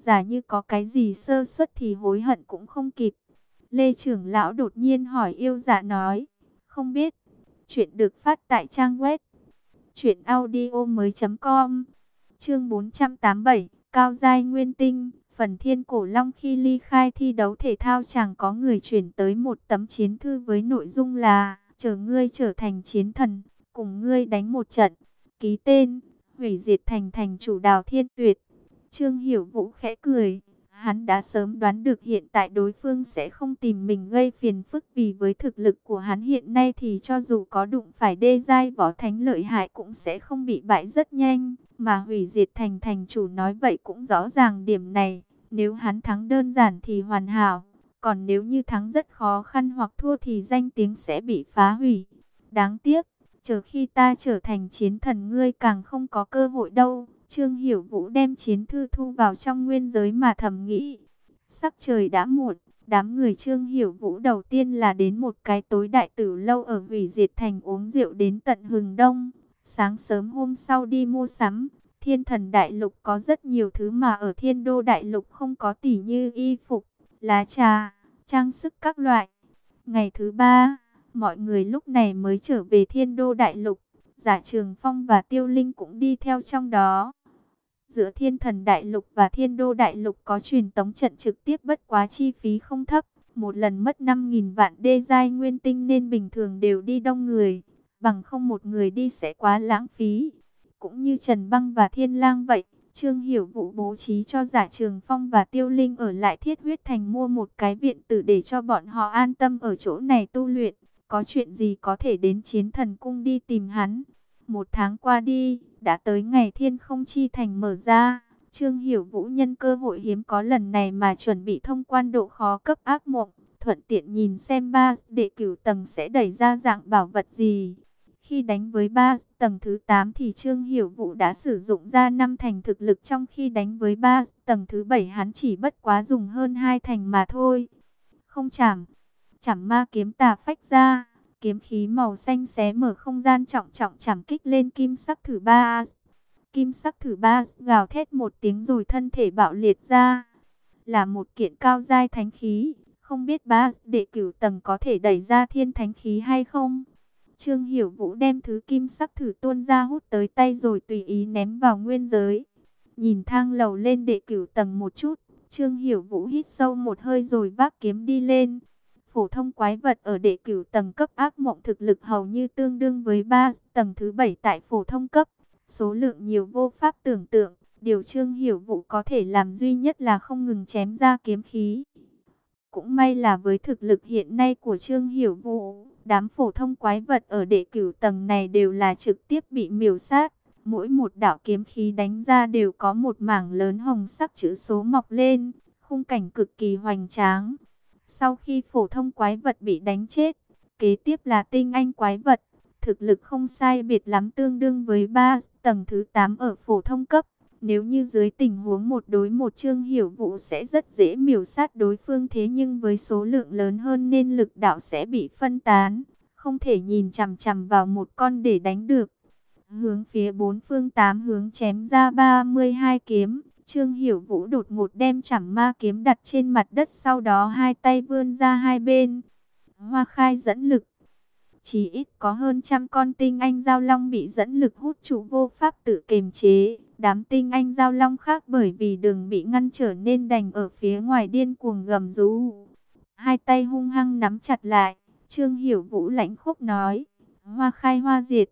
Giả như có cái gì sơ suất thì hối hận cũng không kịp. Lê trưởng lão đột nhiên hỏi Yêu Dạ nói, không biết. Chuyện được phát tại trang web truyện audio mới chấm com. Chương bốn trăm tám mươi bảy, Cao giai nguyên tinh. Phần Thiên Cổ Long khi ly khai thi đấu thể thao chẳng có người chuyển tới một tấm chiến thư với nội dung là chờ ngươi trở thành chiến thần, cùng ngươi đánh một trận. Ký tên, hủy diệt thành thành chủ Đào Thiên Tuyệt. Trương Hiểu Vũ khẽ cười. Hắn đã sớm đoán được hiện tại đối phương sẽ không tìm mình gây phiền phức, vì với thực lực của hắn hiện nay thì cho dù có đụng phải đê giai võ thánh lợi hại cũng sẽ không bị bại rất nhanh. Mà hủy diệt thành thành chủ nói vậy cũng rõ ràng điểm này. Nếu hắn thắng đơn giản thì hoàn hảo. Còn nếu như thắng rất khó khăn hoặc thua thì danh tiếng sẽ bị phá hủy. Đáng tiếc, chờ khi ta trở thành chiến thần ngươi càng không có cơ hội đâu. Trương Hiểu Vũ đem chiến thư thu vào trong nguyên giới mà thầm nghĩ. Sắc trời đã muộn, đám người Trương Hiểu Vũ đầu tiên là đến một cái tối đại tử lâu ở hủy diệt thành uống rượu đến tận hừng đông. Sáng sớm hôm sau đi mua sắm. Thiên Thần Đại Lục có rất nhiều thứ mà ở Thiên Đô Đại Lục không có, tỉ như y phục, lá trà, trang sức các loại. Ngày thứ ba, mọi người lúc này mới trở về Thiên Đô Đại Lục. Giả Trường Phong và Tiêu Linh cũng đi theo trong đó. Giữa Thiên Thần Đại Lục và Thiên Đô Đại Lục có truyền tống trận trực tiếp, bất quá chi phí không thấp. Một lần mất năm nghìn vạn đê giai nguyên tinh nên bình thường đều đi đông người. Bằng không một người đi sẽ quá lãng phí. Cũng như Trần Băng và Thiên Lang vậy, Trương Hiểu Vũ bố trí cho Giả Trường Phong và Tiêu Linh ở lại Thiết Huyết Thành mua một cái viện tử để cho bọn họ an tâm ở chỗ này tu luyện. Có chuyện gì có thể đến Chiến Thần Cung đi tìm hắn. Một tháng qua đi, đã tới ngày Thiên Không Chi Thành mở ra. Trương Hiểu Vũ nhân cơ hội hiếm có lần này mà chuẩn bị thông quan độ khó cấp ác mộng, thuận tiện nhìn xem ba đệ cửu tầng sẽ đẩy ra dạng bảo vật gì. Khi đánh với ba tầng thứ tám thì Trương Hiểu Vũ đã sử dụng ra năm thành thực lực, trong khi đánh với ba tầng thứ bảy hắn chỉ bất quá dùng hơn hai thành mà thôi. Không chảm, chảm ma kiếm tà phách ra, kiếm khí màu xanh xé mở không gian, trọng trọng chảm kích lên kim sắc thử ba. Kim sắc thử ba gào thét một tiếng rồi thân thể bạo liệt ra. Là một kiện cao giai thánh khí, không biết ba đệ cửu tầng có thể đẩy ra thiên thánh khí hay không. Trương Hiểu Vũ đem thứ kim sắc thử tuôn ra hút tới tay rồi tùy ý ném vào nguyên giới. Nhìn thang lầu lên đệ cửu tầng một chút, Trương Hiểu Vũ hít sâu một hơi rồi vác kiếm đi lên. Phổ thông quái vật ở đệ cửu tầng cấp ác mộng thực lực hầu như tương đương với ba tầng thứ bảy tại phổ thông cấp. Số lượng nhiều vô pháp tưởng tượng, điều Trương Hiểu Vũ có thể làm duy nhất là không ngừng chém ra kiếm khí. Cũng may là với thực lực hiện nay của Trương Hiểu Vũ, đám phổ thông quái vật ở đệ cửu tầng này đều là trực tiếp bị miểu sát. Mỗi một đạo kiếm khí đánh ra đều có một mảng lớn hồng sắc chữ số mọc lên, khung cảnh cực kỳ hoành tráng. Sau khi phổ thông quái vật bị đánh chết, kế tiếp là tinh anh quái vật. Thực lực không sai biệt lắm, tương đương với ba tầng thứ tám ở phổ thông cấp. Nếu như dưới tình huống một đối một, Trương Hiểu Vũ sẽ rất dễ miểu sát đối phương, thế nhưng với số lượng lớn hơn nên lực đạo sẽ bị phân tán, không thể nhìn chằm chằm vào một con để đánh được. Hướng phía bốn phương tám hướng chém ra ba mươi hai kiếm, Trương Hiểu Vũ đột ngột đem chảm ma kiếm đặt trên mặt đất, sau đó hai tay vươn ra hai bên. Hoa khai dẫn lực. Chỉ ít có hơn trăm con tinh anh giao long bị dẫn lực hút trụ, vô pháp tự kiềm chế. Đám tinh anh giao long khác bởi vì đường bị ngăn trở nên đành ở phía ngoài điên cuồng gầm rú. Hai tay hung hăng nắm chặt lại, Trương Hiểu Vũ lãnh khốc nói, hoa khai hoa diệt.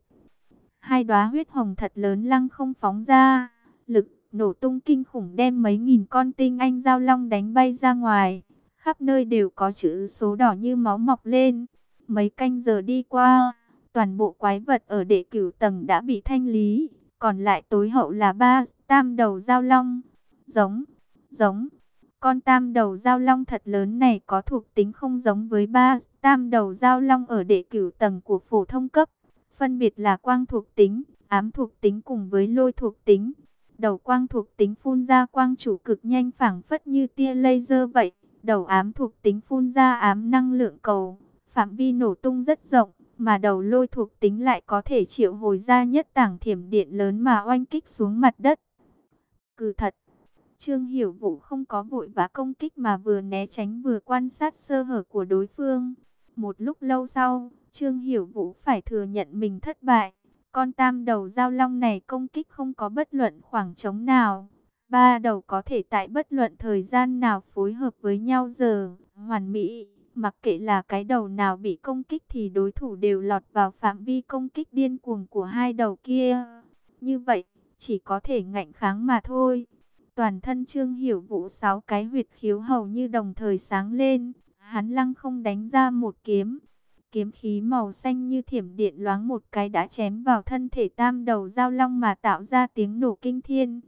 Hai đóa huyết hồng thật lớn lăng không phóng ra, lực nổ tung kinh khủng đem mấy nghìn con tinh anh giao long đánh bay ra ngoài. Khắp nơi đều có chữ số đỏ như máu mọc lên. Mấy canh giờ đi qua, toàn bộ quái vật ở đệ cửu tầng đã bị thanh lý. Còn lại tối hậu là ba tam đầu giao long. Giống, giống. Con tam đầu giao long thật lớn này có thuộc tính không giống với ba tam đầu giao long ở đệ cửu tầng của phổ thông cấp. Phân biệt là quang thuộc tính, ám thuộc tính cùng với lôi thuộc tính. Đầu quang thuộc tính phun ra quang chủ cực nhanh, phảng phất như tia laser vậy. Đầu ám thuộc tính phun ra ám năng lượng cầu, phạm vi nổ tung rất rộng. Mà đầu lôi thuộc tính lại có thể triệu hồi ra nhất tảng thiểm điện lớn mà oanh kích xuống mặt đất. Cừ thật, Trương Hiểu Vũ không có vội vã công kích mà vừa né tránh vừa quan sát sơ hở của đối phương. Một lúc lâu sau, Trương Hiểu Vũ phải thừa nhận mình thất bại. Con tam đầu giao long này công kích không có bất luận khoảng trống nào. Ba đầu có thể tại bất luận thời gian nào phối hợp với nhau giờ, hoàn mỹ. Mặc kệ là cái đầu nào bị công kích thì đối thủ đều lọt vào phạm vi công kích điên cuồng của hai đầu kia. Như vậy, chỉ có thể ngạnh kháng mà thôi. Toàn thân Trương Hiểu Vũ sáu cái huyệt khiếu hầu như đồng thời sáng lên. Hắn lăng không đánh ra một kiếm. Kiếm khí màu xanh như thiểm điện loáng một cái đã chém vào thân thể tam đầu giao long mà tạo ra tiếng nổ kinh thiên.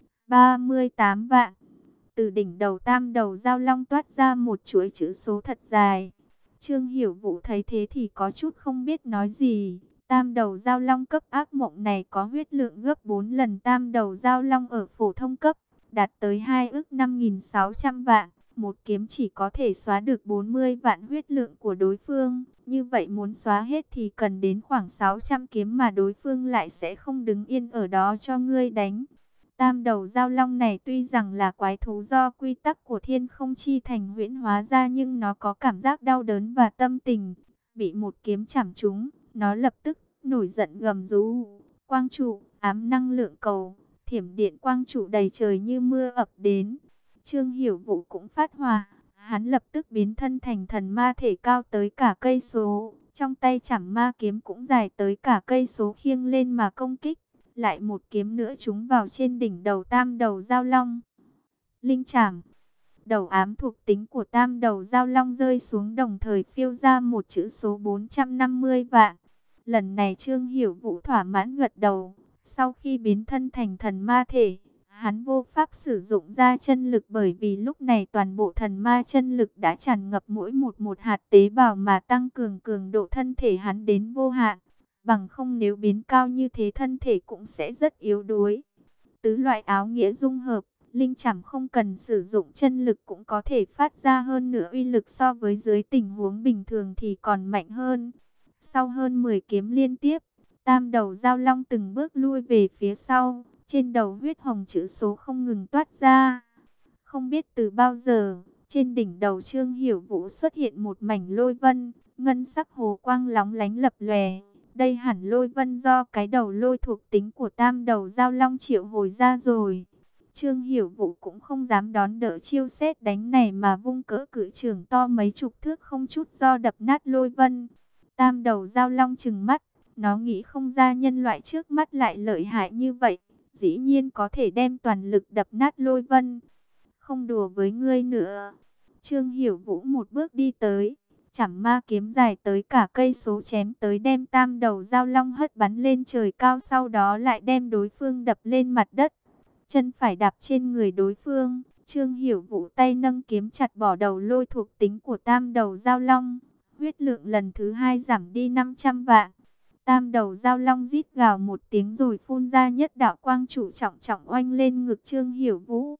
ba mươi tám vạn. Từ đỉnh đầu tam đầu giao long toát ra một chuỗi chữ số thật dài. Trương Hiểu Vũ thấy thế thì có chút không biết nói gì. Tam đầu giao long cấp ác mộng này có huyết lượng gấp bốn lần tam đầu giao long ở phổ thông cấp, đạt tới hai ức năm nghìn sáu trăm vạn. Một kiếm chỉ có thể xóa được bốn mươi vạn huyết lượng của đối phương. Như vậy muốn xóa hết thì cần đến khoảng sáu trăm kiếm mà đối phương lại sẽ không đứng yên ở đó cho ngươi đánh. Tam đầu giao long này tuy rằng là quái thú do quy tắc của thiên không chi thành huyễn hóa ra, nhưng nó có cảm giác đau đớn và tâm tình. Bị một kiếm chảm trúng, nó lập tức nổi giận gầm rú. Quang trụ, ám năng lượng cầu, thiểm điện quang trụ đầy trời như mưa ập đến. Trương Hiểu Vũ cũng phát hỏa, hắn lập tức biến thân thành thần ma thể cao tới cả cây số. Trong tay chảm ma kiếm cũng dài tới cả cây số khiêng lên mà công kích. Lại một kiếm nữa trúng vào trên đỉnh đầu tam đầu giao long. Linh chảm. Đầu ám thuộc tính của tam đầu giao long rơi xuống đồng thời phiêu ra một chữ số bốn trăm năm mươi vạn. Lần này Trương Hiểu Vũ thỏa mãn gật đầu. Sau khi biến thân thành thần ma thể, hắn vô pháp sử dụng ra chân lực bởi vì lúc này toàn bộ thần ma chân lực đã tràn ngập mỗi một một hạt tế bào mà tăng cường cường độ thân thể hắn đến vô hạn. Bằng không nếu biến cao như thế thân thể cũng sẽ rất yếu đuối. Tứ loại áo nghĩa dung hợp, linh chảm không cần sử dụng chân lực cũng có thể phát ra hơn nữa uy lực, so với dưới tình huống bình thường thì còn mạnh hơn. Sau hơn mười kiếm liên tiếp, tam đầu giao long từng bước lui về phía sau, trên đầu huyết hồng chữ số không ngừng toát ra. Không biết từ bao giờ, trên đỉnh đầu Trương Hiểu Vũ xuất hiện một mảnh lôi vân, ngân sắc hồ quang lóng lánh lập lòe. Đây hẳn lôi vân do cái đầu lôi thuộc tính của tam đầu giao long triệu hồi ra rồi. Trương Hiểu Vũ cũng không dám đón đỡ chiêu sét đánh này mà vung cỡ cự trường to mấy chục thước không chút do đập nát lôi vân. Tam đầu giao long trừng mắt, nó nghĩ không ra nhân loại trước mắt lại lợi hại như vậy, dĩ nhiên có thể đem toàn lực đập nát lôi vân. Không đùa với ngươi nữa. Trương Hiểu Vũ một bước đi tới, chảm ma kiếm dài tới cả cây số chém tới đem tam đầu giao long hất bắn lên trời cao, sau đó lại đem đối phương đập lên mặt đất. Chân phải đạp trên người đối phương, Trương Hiểu Vũ tay nâng kiếm chặt bỏ đầu lôi thuộc tính của tam đầu giao long. Huyết lượng lần thứ hai giảm đi năm trăm vạn. Tam đầu giao long rít gào một tiếng rồi phun ra nhất đạo quang trụ trọng trọng oanh lên ngực Trương Hiểu Vũ.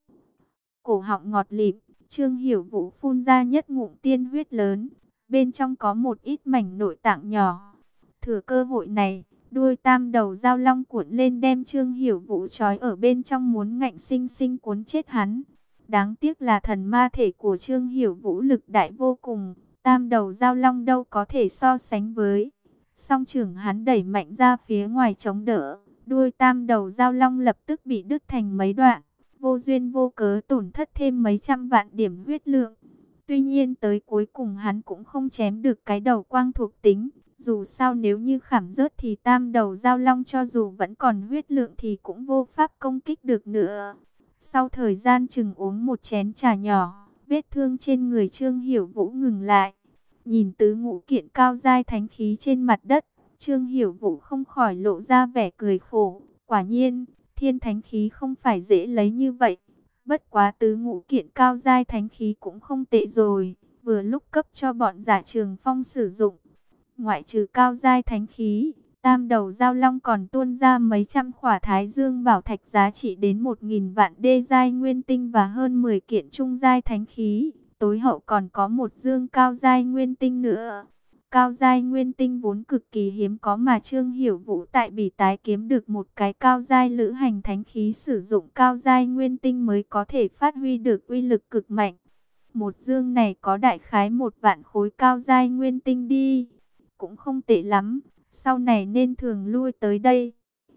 Cổ họng ngọt lịm, Trương Hiểu Vũ phun ra nhất ngụm tiên huyết lớn. Bên trong có một ít mảnh nội tạng nhỏ. Thừa cơ hội này, đuôi tam đầu giao long cuộn lên đem Trương Hiểu Vũ trói ở bên trong, muốn ngạnh sinh sinh cuốn chết hắn. Đáng tiếc là thần ma thể của Trương Hiểu Vũ lực đại vô cùng, tam đầu giao long đâu có thể so sánh với. Song trưởng hắn đẩy mạnh ra phía ngoài chống đỡ, đuôi tam đầu giao long lập tức bị đứt thành mấy đoạn, vô duyên vô cớ tổn thất thêm mấy trăm vạn điểm huyết lượng. Tuy nhiên tới cuối cùng hắn cũng không chém được cái đầu quang thuộc tính. Dù sao nếu như khảm rớt thì tam đầu giao long cho dù vẫn còn huyết lượng thì cũng vô pháp công kích được nữa. Sau thời gian chừng uống một chén trà nhỏ, vết thương trên người Trương Hiểu Vũ ngừng lại. Nhìn tứ ngũ kiện cao giai thánh khí trên mặt đất, Trương Hiểu Vũ không khỏi lộ ra vẻ cười khổ. Quả nhiên, thiên thánh khí không phải dễ lấy như vậy. Bất quá tứ ngũ kiện cao giai thánh khí cũng không tệ rồi, vừa lúc cấp cho bọn Giả Trường Phong sử dụng. Ngoại trừ cao giai thánh khí, tam đầu giao long còn tuôn ra mấy trăm khỏa thái dương bảo thạch giá trị đến một nghìn vạn đê giai nguyên tinh và hơn mười kiện trung giai thánh khí. Tối hậu còn có một dương cao giai nguyên tinh nữa. cao giai nguyên tinh vốn cực kỳ hiếm có, mà Trương Hiểu Vũ tại Bỉ tái kiếm được một cái cao giai lữ hành thánh khí, sử dụng cao giai nguyên tinh mới có thể phát huy được uy lực cực mạnh. Một dương này có đại khái một vạn khối cao giai nguyên tinh đi, cũng không tệ lắm, sau này nên thường lui tới đây.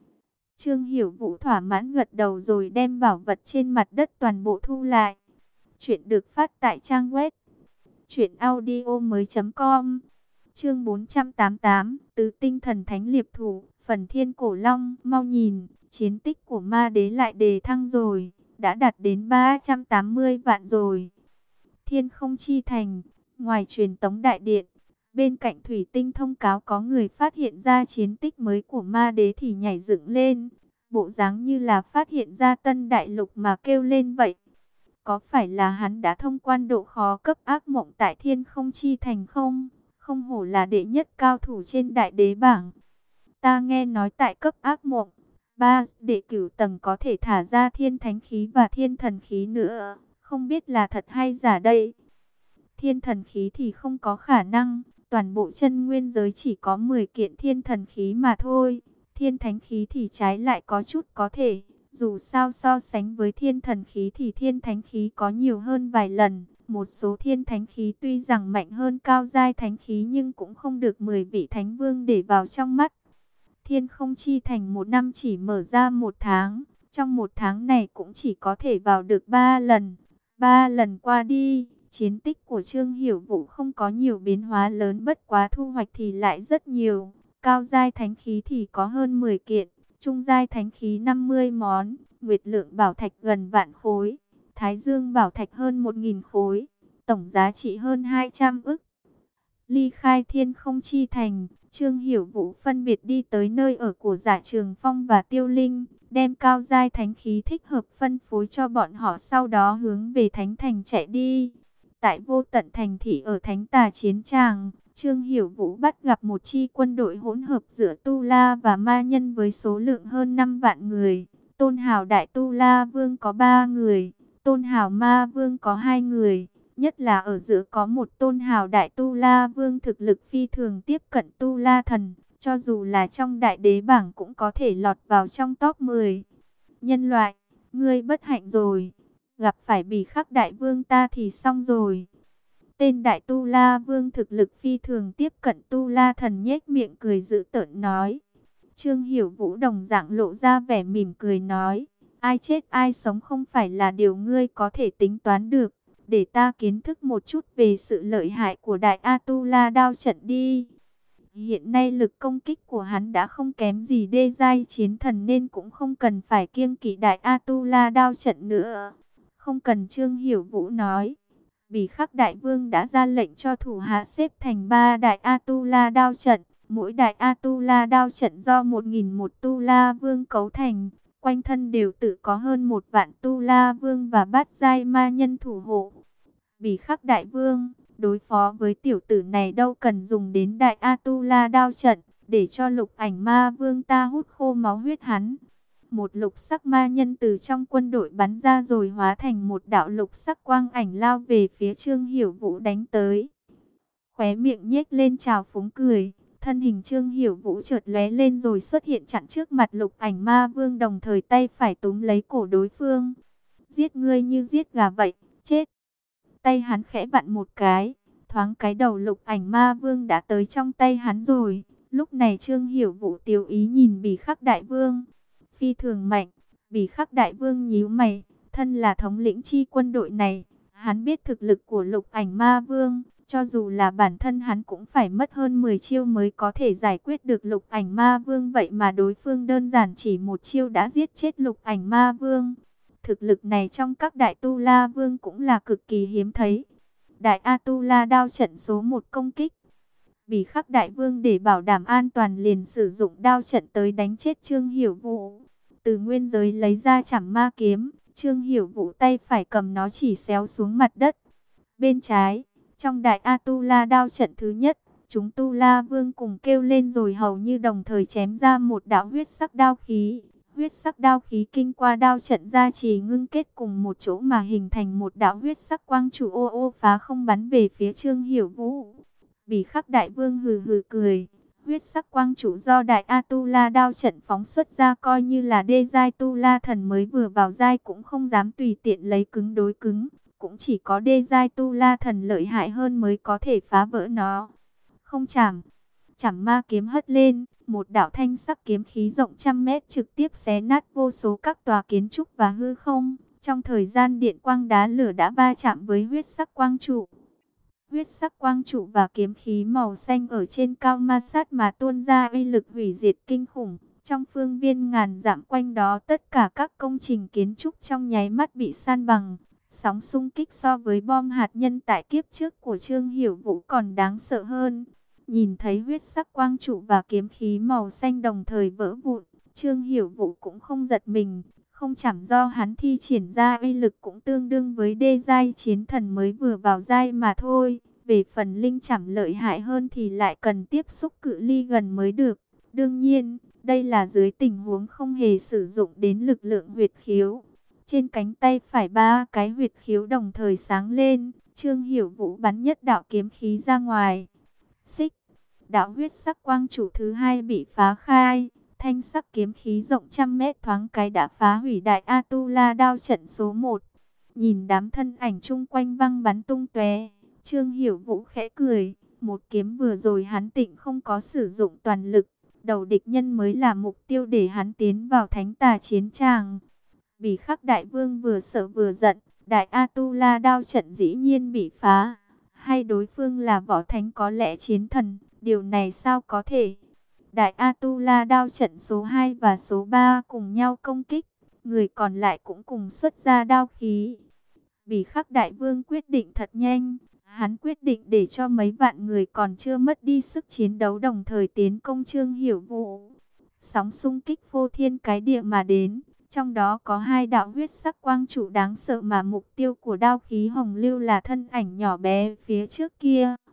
Trương Hiểu Vũ thỏa mãn gật đầu rồi đem bảo vật trên mặt đất toàn bộ thu lại. Chuyện được phát tại trang web truyện audio mới chấm com. Chương bốn trăm tám mươi tám, Tứ tinh thần thánh liệp thủ, phần thiên cổ long, mau nhìn, chiến tích của ma đế lại đề thăng rồi, đã đạt đến ba trăm tám mươi vạn rồi. Thiên không chi thành, ngoài truyền tống đại điện, bên cạnh thủy tinh thông cáo có người phát hiện ra chiến tích mới của ma đế thì nhảy dựng lên, bộ dáng như là phát hiện ra tân đại lục mà kêu lên vậy. Có phải là hắn đã thông quan độ khó cấp ác mộng tại thiên không chi thành không? Không hổ là đệ nhất cao thủ trên đại đế bảng. Ta nghe nói tại cấp ác mộng, ba đệ cửu tầng có thể thả ra thiên thánh khí và thiên thần khí nữa. Không biết là thật hay giả đây. Thiên thần khí thì không có khả năng. Toàn bộ chân nguyên giới chỉ có mười kiện thiên thần khí mà thôi. Thiên thánh khí thì trái lại có chút có thể. Dù sao so sánh với thiên thần khí thì thiên thánh khí có nhiều hơn vài lần. Một số thiên thánh khí tuy rằng mạnh hơn cao giai thánh khí nhưng cũng không được mười vị thánh vương để vào trong mắt. Thiên không chi thành một năm chỉ mở ra một tháng. Trong một tháng này cũng chỉ có thể vào được ba lần. Ba lần qua đi, chiến tích của Trương Hiểu Vũ không có nhiều biến hóa lớn, bất quá thu hoạch thì lại rất nhiều. Cao giai thánh khí thì có hơn mười kiện. Trung giai thánh khí năm mươi món, nguyệt lượng bảo thạch gần vạn khối, thái dương bảo thạch hơn một nghìn khối, tổng giá trị hơn hai trăm ức. Ly khai thiên không chi thành, Trương Hiểu Vũ phân biệt đi tới nơi ở của Giả Trường Phong và Tiêu Linh, đem cao giai thánh khí thích hợp phân phối cho bọn họ, sau đó hướng về thánh thành chạy đi. Tại vô tận thành thị ở thánh tà chiến tràng, Trương Hiểu Vũ bắt gặp một chi quân đội hỗn hợp giữa Tu La và Ma Nhân với số lượng hơn năm vạn người. Tôn Hào Đại Tu La Vương có ba người, Tôn Hào Ma Vương có hai người. Nhất là ở giữa có một Tôn Hào Đại Tu La Vương thực lực phi thường tiếp cận Tu La Thần. Cho dù là trong đại đế bảng cũng có thể lọt vào trong top mười. Nhân loại, ngươi bất hạnh rồi. Gặp phải Bỉ Khắc Đại Vương ta thì xong rồi. Tên Đại Tu La Vương thực lực phi thường tiếp cận Tu La Thần nhếch miệng cười dữ tợn nói. Trương Hiểu Vũ đồng dạng lộ ra vẻ mỉm cười nói. Ai chết ai sống không phải là điều ngươi có thể tính toán được. Để ta kiến thức một chút về sự lợi hại của Đại A-tu-la đao trận đi. Hiện nay lực công kích của hắn đã không kém gì đê giai chiến thần, nên cũng không cần phải kiêng kỵ Đại A-tu-la đao trận nữa. Không cần, Trương Hiểu Vũ nói. Bỉ Khắc Đại Vương đã ra lệnh cho thủ hạ xếp thành ba Đại A-tu-la đao trận. Mỗi Đại A-tu-la đao trận do một nghìn một Tu La Vương cấu thành. Quanh thân đều tự có hơn một vạn Tu La Vương và bát giai ma nhân thủ hộ. Bỉ Khắc Đại Vương, đối phó với tiểu tử này đâu cần dùng đến Đại A-tu-la đao trận, để cho Lục Ảnh Ma Vương ta hút khô máu huyết hắn. Một lục sắc ma nhân từ trong quân đội bắn ra rồi hóa thành một đạo lục sắc quang ảnh lao về phía Trương Hiểu Vũ đánh tới. Khóe miệng nhếch lên trào phúng cười, thân hình Trương Hiểu Vũ chợt lóe lên rồi xuất hiện chặn trước mặt Lục Ảnh Ma Vương, đồng thời tay phải túm lấy cổ đối phương. Giết ngươi như giết gà vậy, chết. Tay hắn khẽ vặn một cái, thoáng cái đầu Lục Ảnh Ma Vương đã tới trong tay hắn rồi. Lúc này Trương Hiểu Vũ tiêu ý nhìn Bỉ Khắc Đại Vương. Phi thường mạnh. Bỉ Khắc Đại Vương nhíu mày, thân là thống lĩnh chi quân đội này, hắn biết thực lực của Lục Ảnh Ma Vương, cho dù là bản thân hắn cũng phải mất hơn mười chiêu mới có thể giải quyết được Lục Ảnh Ma Vương, vậy mà đối phương đơn giản chỉ một chiêu đã giết chết Lục Ảnh Ma Vương. Thực lực này trong các Đại Tu La Vương cũng là cực kỳ hiếm thấy. Đại A-tu-la đao trận số một công kích. Bỉ Khắc Đại Vương để bảo đảm an toàn liền sử dụng đao trận tới đánh chết Trương Hiểu Vũ. Từ nguyên giới lấy ra Trảm Ma kiếm, Trương Hiểu Vũ tay phải cầm nó chỉ xéo xuống mặt đất. Bên trái, trong Đại A-tu-la đao trận thứ nhất, chúng Tu La Vương cùng kêu lên rồi hầu như đồng thời chém ra một đạo huyết sắc đao khí. Huyết sắc đao khí kinh qua đao trận gia trì ngưng kết cùng một chỗ mà hình thành một đạo huyết sắc quang trụ ô ô phá không bắn về phía Trương Hiểu Vũ. Bỉ Khắc Đại Vương hừ hừ cười. Huyết sắc quang trụ do Đại Atula đao trận phóng xuất ra, coi như là đê giai tu la thần mới vừa vào giai cũng không dám tùy tiện lấy cứng đối cứng. Cũng chỉ có đê giai tu la thần lợi hại hơn mới có thể phá vỡ nó. Không chảm. Chảm ma kiếm hất lên, một đạo thanh sắc kiếm khí rộng trăm mét trực tiếp xé nát vô số các tòa kiến trúc và hư không. Trong thời gian điện quang đá lửa đã va chạm với huyết sắc quang trụ. Huyết sắc quang trụ và kiếm khí màu xanh ở trên cao ma sát mà tuôn ra uy lực hủy diệt kinh khủng. Trong phương viên ngàn dặm quanh đó, tất cả các công trình kiến trúc trong nháy mắt bị san bằng. Sóng xung kích so với bom hạt nhân tại kiếp trước của Trương Hiểu Vũ còn đáng sợ hơn. Nhìn thấy huyết sắc quang trụ và kiếm khí màu xanh đồng thời vỡ vụn, Trương Hiểu Vũ cũng không giật mình. Không chẳng do hắn thi triển ra uy lực cũng tương đương với đê giai chiến thần mới vừa vào giai mà thôi. Về phần linh chảm lợi hại hơn thì lại cần tiếp xúc cự ly gần mới được. Đương nhiên, đây là dưới tình huống không hề sử dụng đến lực lượng huyệt khiếu. Trên cánh tay phải ba cái huyệt khiếu đồng thời sáng lên, Trương Hiểu Vũ bắn nhất đạo kiếm khí ra ngoài. Xích, đạo huyết sắc quang trụ thứ hai bị phá khai. Thanh sắc kiếm khí rộng trăm mét thoáng cái đã phá hủy Đại Atula đao trận số một. Nhìn đám thân ảnh chung quanh văng bắn tung tóe, Trương Hiểu Vũ khẽ cười. Một kiếm vừa rồi hắn tịnh không có sử dụng toàn lực. Đầu địch nhân mới là mục tiêu để hắn tiến vào thánh tà chiến tràng. Bỉ Khắc Đại Vương vừa sợ vừa giận. Đại Atula đao trận dĩ nhiên bị phá. Hay đối phương là võ thánh có lẽ chiến thần. Điều này sao có thể? Đại Atula đao trận số hai và số ba cùng nhau công kích, người còn lại cũng cùng xuất ra đao khí. Bỉ Khắc Đại Vương quyết định thật nhanh, hắn quyết định để cho mấy vạn người còn chưa mất đi sức chiến đấu đồng thời tiến công Trương Hiểu Vũ. Sóng xung kích phô thiên cái địa mà đến, trong đó có hai đạo huyết sắc quang trụ đáng sợ mà mục tiêu của đao khí hồng lưu là thân ảnh nhỏ bé phía trước kia.